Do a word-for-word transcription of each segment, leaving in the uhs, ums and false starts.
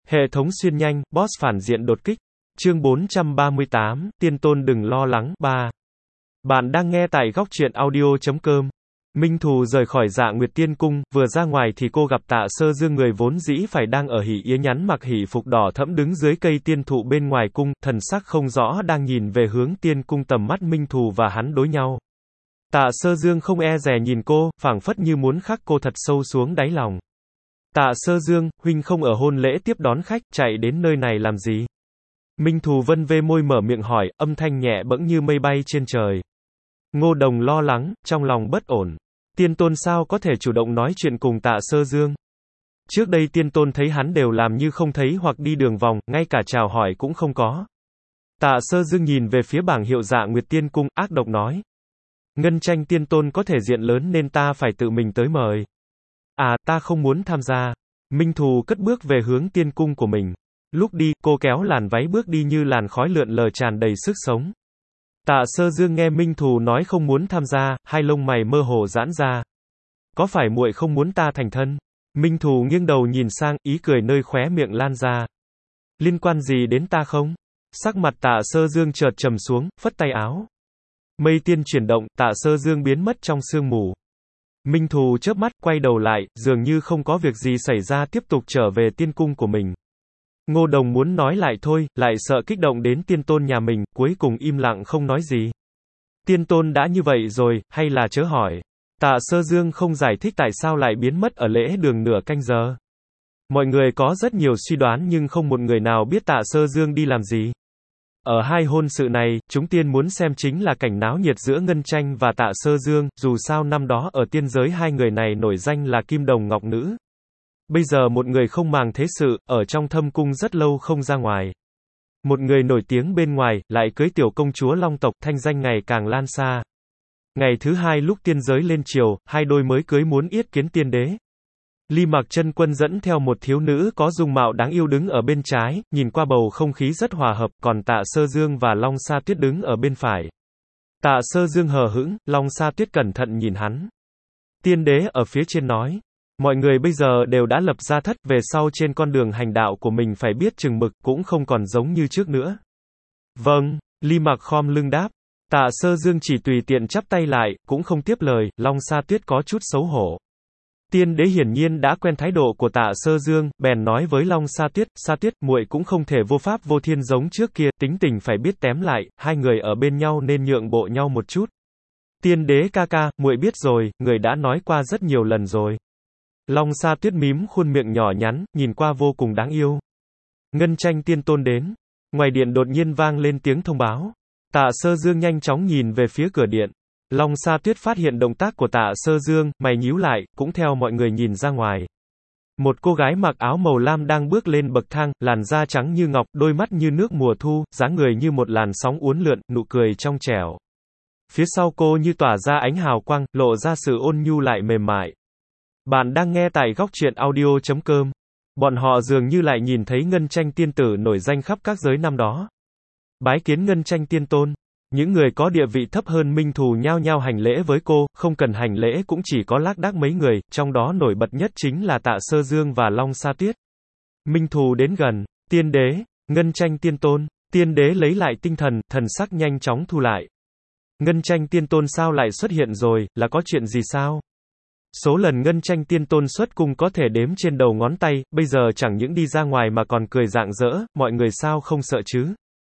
Hệ thống xuyên nhanh, boss phản diện đột kích. Chương bốn trăm ba mươi tám, Tiên Tôn đừng lo lắng, ba. Bạn đang nghe tại góc truyện audio chấm com. Minh Thù rời khỏi Dạ Nguyệt Tiên Cung, vừa ra ngoài thì cô gặp Tạ Sơ Dương, người vốn dĩ phải đang ở hỉ yến nhắn mặc hỉ phục đỏ thẫm đứng dưới cây tiên thụ bên ngoài cung, thần sắc không rõ đang nhìn về hướng tiên cung, tầm mắt Minh Thù và hắn đối nhau. Tạ Sơ Dương không e dè nhìn cô, phảng phất như muốn khắc cô thật sâu xuống đáy lòng. Tạ Sơ Dương, huynh không ở hôn lễ tiếp đón khách, chạy đến nơi này làm gì? Minh Thù vân vê môi mở miệng hỏi, âm thanh nhẹ bẫng như mây bay trên trời. Ngô Đồng lo lắng, trong lòng bất ổn. Tiên Tôn sao có thể chủ động nói chuyện cùng Tạ Sơ Dương? Trước đây Tiên Tôn thấy hắn đều làm như không thấy hoặc đi đường vòng, ngay cả chào hỏi cũng không có. Tạ Sơ Dương nhìn về phía bảng hiệu Dạ Nguyệt Tiên Cung, ác độc nói. Ngân tranh Tiên Tôn có thể diện lớn nên ta phải tự mình tới mời. À, ta không muốn tham gia. Minh Thù cất bước về hướng tiên cung của mình. Lúc đi, cô kéo làn váy bước đi như làn khói lượn lờ tràn đầy sức sống. Tạ Sơ Dương nghe Minh Thù nói không muốn tham gia, hai lông mày mơ hồ giãn ra. Có phải muội không muốn ta thành thân? Minh Thù nghiêng đầu nhìn sang, ý cười nơi khóe miệng lan ra. Liên quan gì đến ta không? Sắc mặt Tạ Sơ Dương chợt trầm xuống, phất tay áo. Mây tiên chuyển động, Tạ Sơ Dương biến mất trong sương mù. Minh Thù chớp mắt, quay đầu lại, dường như không có việc gì xảy ra, tiếp tục trở về tiên cung của mình. Ngô Đồng muốn nói lại thôi, lại sợ kích động đến Tiên Tôn nhà mình, cuối cùng im lặng không nói gì. Tiên Tôn đã như vậy rồi, hay là chớ hỏi. Tạ Sơ Dương không giải thích tại sao lại biến mất ở lễ đường nửa canh giờ. Mọi người có rất nhiều suy đoán nhưng không một người nào biết Tạ Sơ Dương đi làm gì. Ở hai hôn sự này, chúng tiên muốn xem chính là cảnh náo nhiệt giữa Ngân Tranh và Tạ Sơ Dương, dù sao năm đó ở tiên giới hai người này nổi danh là kim đồng ngọc nữ. Bây giờ một người không màng thế sự, ở trong thâm cung rất lâu không ra ngoài. Một người nổi tiếng bên ngoài, lại cưới tiểu công chúa Long tộc, thanh danh ngày càng lan xa. Ngày thứ hai lúc tiên giới lên triều, hai đôi mới cưới muốn yết kiến tiên đế. Ly Mặc Chân Quân dẫn theo một thiếu nữ có dung mạo đáng yêu đứng ở bên trái, nhìn qua bầu không khí rất hòa hợp, còn Tạ Sơ Dương và Long Sa Tuyết đứng ở bên phải. Tạ Sơ Dương hờ hững, Long Sa Tuyết cẩn thận nhìn hắn. Tiên đế ở phía trên nói. Mọi người bây giờ đều đã lập ra thất, về sau trên con đường hành đạo của mình phải biết chừng mực, cũng không còn giống như trước nữa. Vâng, Ly Mặc khom lưng đáp. Tạ Sơ Dương chỉ tùy tiện chắp tay lại, cũng không tiếp lời, Long Sa Tuyết có chút xấu hổ. Tiên đế hiển nhiên đã quen thái độ của Tạ Sơ Dương, bèn nói với Long Sa Tuyết, Sa Tuyết, muội cũng không thể vô pháp vô thiên giống trước kia, tính tình phải biết tém lại, hai người ở bên nhau nên nhượng bộ nhau một chút. Tiên đế ca ca, muội biết rồi, người đã nói qua rất nhiều lần rồi. Long Sa Tuyết mím khuôn miệng nhỏ nhắn, nhìn qua vô cùng đáng yêu. Ngân Tranh Tiên Tôn đến. Ngoài điện đột nhiên vang lên tiếng thông báo. Tạ Sơ Dương nhanh chóng nhìn về phía cửa điện. Long Sa Tuyết phát hiện động tác của Tạ Sơ Dương, mày nhíu lại, cũng theo mọi người nhìn ra ngoài. Một cô gái mặc áo màu lam đang bước lên bậc thang, làn da trắng như ngọc, đôi mắt như nước mùa thu, dáng người như một làn sóng uốn lượn, nụ cười trong trẻo. Phía sau cô như tỏa ra ánh hào quang, lộ ra sự ôn nhu lại mềm mại. Bạn đang nghe tại góc truyện audio chấm com. Bọn họ dường như lại nhìn thấy Ngân Tranh tiên tử nổi danh khắp các giới năm đó. Bái kiến Ngân Tranh Tiên Tôn. Những người có địa vị thấp hơn Minh Thù nhao nhao hành lễ với cô, không cần hành lễ cũng chỉ có lác đác mấy người, trong đó nổi bật nhất chính là Tạ Sơ Dương và Long Sa Tuyết. Minh Thù đến gần, tiên đế, Ngân Tranh Tiên Tôn, tiên đế lấy lại tinh thần, thần sắc nhanh chóng thu lại. Ngân Tranh Tiên Tôn sao lại xuất hiện rồi, là có chuyện gì sao? Số lần Ngân Tranh Tiên Tôn xuất cung có thể đếm trên đầu ngón tay, bây giờ chẳng những đi ra ngoài mà còn cười rạng rỡ, mọi người sao không sợ chứ?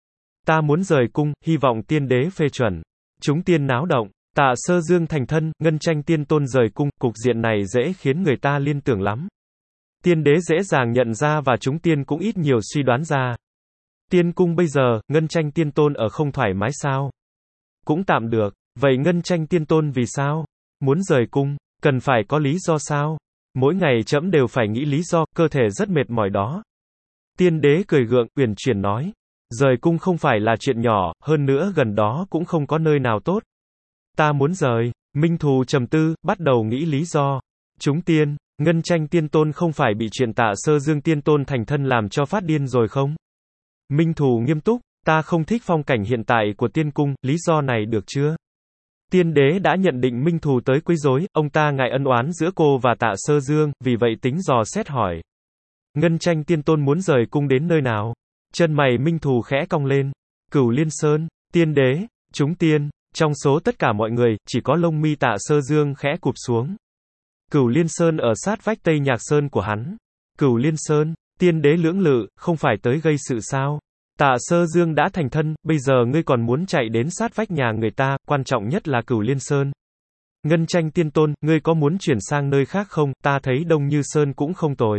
Ta muốn rời cung, hy vọng tiên đế phê chuẩn. Chúng tiên náo động, Tạ Sơ Dương thành thân, Ngân Tranh Tiên Tôn rời cung, cục diện này dễ khiến người ta liên tưởng lắm. Tiên đế dễ dàng nhận ra và chúng tiên cũng ít nhiều suy đoán ra. Tiên cung bây giờ, Ngân Tranh Tiên Tôn ở không thoải mái sao? Cũng tạm được, vậy Ngân Tranh Tiên Tôn vì sao? Muốn rời cung, cần phải có lý do sao? Mỗi ngày trẫm đều phải nghĩ lý do, cơ thể rất mệt mỏi đó. Tiên đế cười gượng, uyển chuyển nói. Rời cung không phải là chuyện nhỏ, hơn nữa gần đó cũng không có nơi nào tốt. Ta muốn rời. Minh Thù trầm tư, bắt đầu nghĩ lý do. Chúng tiên, Ngân Tranh Tiên Tôn không phải bị chuyện Tạ Sơ Dương Tiên Tôn thành thân làm cho phát điên rồi không? Minh Thù nghiêm túc, ta không thích phong cảnh hiện tại của tiên cung, lý do này được chưa? Tiên đế đã nhận định Minh Thù tới quấy rối, ông ta ngại ân oán giữa cô và Tạ Sơ Dương, vì vậy tính dò xét hỏi. Ngân Tranh Tiên Tôn muốn rời cung đến nơi nào? Chân mày Minh Thù khẽ cong lên. Cửu Liên Sơn, tiên đế, chúng tiên, trong số tất cả mọi người, chỉ có lông mi Tạ Sơ Dương khẽ cụp xuống. Cửu Liên Sơn ở sát vách Tây Nhạc Sơn của hắn. Cửu Liên Sơn, tiên đế lưỡng lự, không phải tới gây sự sao? Tạ Sơ Dương đã thành thân, bây giờ ngươi còn muốn chạy đến sát vách nhà người ta, quan trọng nhất là Cửu Liên Sơn. Ngân Tranh Tiên Tôn, ngươi có muốn chuyển sang nơi khác không? Ta thấy Đông Như Sơn cũng không tồi.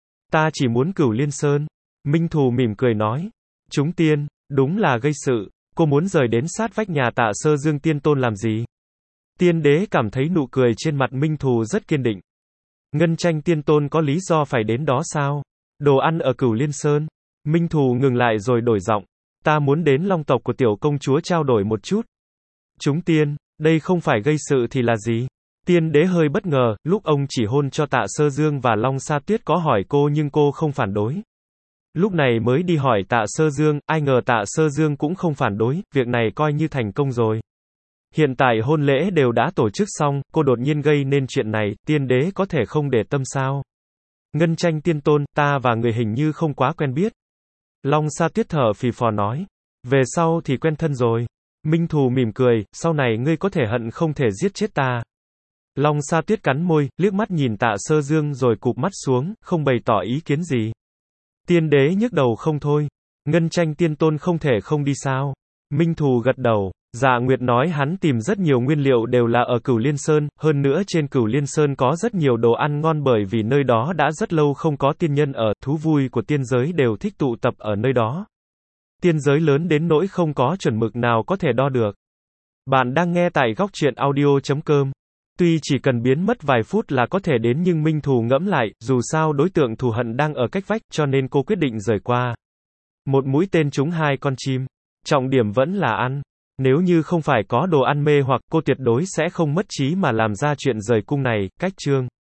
Ta chỉ muốn Cửu Liên Sơn. Minh Thù mỉm cười nói. Chúng tiên, đúng là gây sự. Cô muốn rời đến sát vách nhà Tạ Sơ Dương Tiên Tôn làm gì? Tiên đế cảm thấy nụ cười trên mặt Minh Thù rất kiên định. Ngân Tranh Tiên Tôn có lý do phải đến đó sao? Đồ ăn ở Cửu Liên Sơn. Minh Thù ngừng lại rồi đổi giọng. Ta muốn đến Long tộc của tiểu công chúa trao đổi một chút. Chúng tiên, đây không phải gây sự thì là gì? Tiên đế hơi bất ngờ, lúc ông chỉ hôn cho Tạ Sơ Dương và Long Sa Tuyết có hỏi cô nhưng cô không phản đối. Lúc này mới đi hỏi Tạ Sơ Dương, ai ngờ Tạ Sơ Dương cũng không phản đối, việc này coi như thành công rồi. Hiện tại hôn lễ đều đã tổ chức xong, cô đột nhiên gây nên chuyện này, tiên đế có thể không để tâm sao? Ngân Tranh Tiên Tôn, ta và người hình như không quá quen biết. Long Sa Tuyết thở phì phò nói. Về sau thì quen thân rồi. Minh Thù mỉm cười, sau này ngươi có thể hận không thể giết chết ta. Long Sa Tuyết cắn môi, liếc mắt nhìn Tạ Sơ Dương rồi cụp mắt xuống, không bày tỏ ý kiến gì. Tiên đế nhức đầu không thôi. Ngân Tranh Tiên Tôn không thể không đi sao? Minh Thù gật đầu. Dạ Nguyệt nói hắn tìm rất nhiều nguyên liệu đều là ở Cửu Liên Sơn, hơn nữa trên Cửu Liên Sơn có rất nhiều đồ ăn ngon bởi vì nơi đó đã rất lâu không có tiên nhân ở, thú vui của tiên giới đều thích tụ tập ở nơi đó. Tiên giới lớn đến nỗi không có chuẩn mực nào có thể đo được. Bạn đang nghe tại góc truyện audio chấm com. Tuy chỉ cần biến mất vài phút là có thể đến nhưng Minh Thù ngẫm lại, dù sao đối tượng thù hận đang ở cách vách, cho nên cô quyết định rời qua. Một mũi tên trúng hai con chim. Trọng điểm vẫn là ăn. Nếu như không phải có đồ ăn mê hoặc cô tuyệt đối sẽ không mất trí mà làm ra chuyện rời cung này. Cách chương